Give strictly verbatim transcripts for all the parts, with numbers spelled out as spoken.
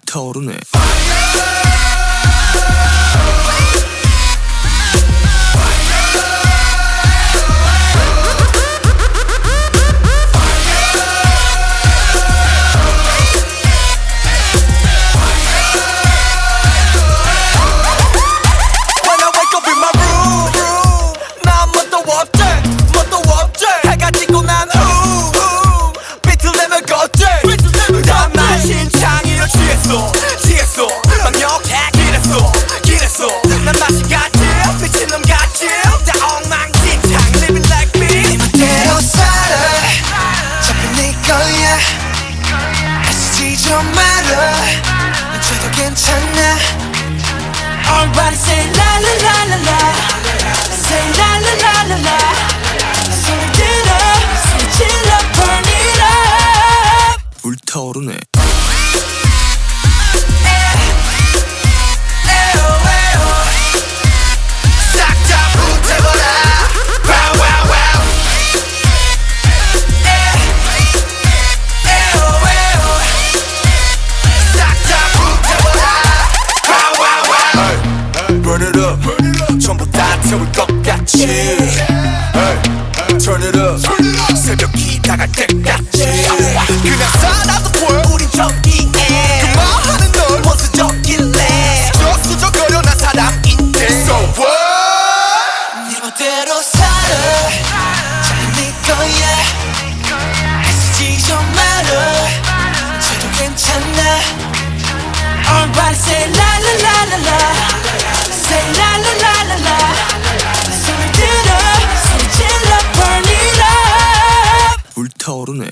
불타오르네. 취했어 막역해 길했어 길했어 난 맛이 같지 미친 놈 같지 다 엉망진창 living like me 네 멋대로 살아 자꾸 네 거야 애쓰지 좀 말아 멈춰도 괜찮아 Everybody say la la la la la say la la la la la 소리 들어 소리 질러 burn it up 불타오르네. Burn it up 전부 다 태울 것 같이 hey, Turn it up 새벽이 다갈 때까지 그냥 살아도 보여 우린 저기에 그만하는 널 원수적일래 수적수적거려 난 사람인데 So what 네 멋대로 살아 자꾸 네 거야 애쓰지 좀 말아 저도 괜찮아 Everybody say la la la la la Say la la la la la 소리 들어 소리 질러 burn it up 불타오르네.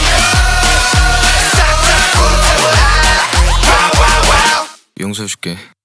용서해줄게.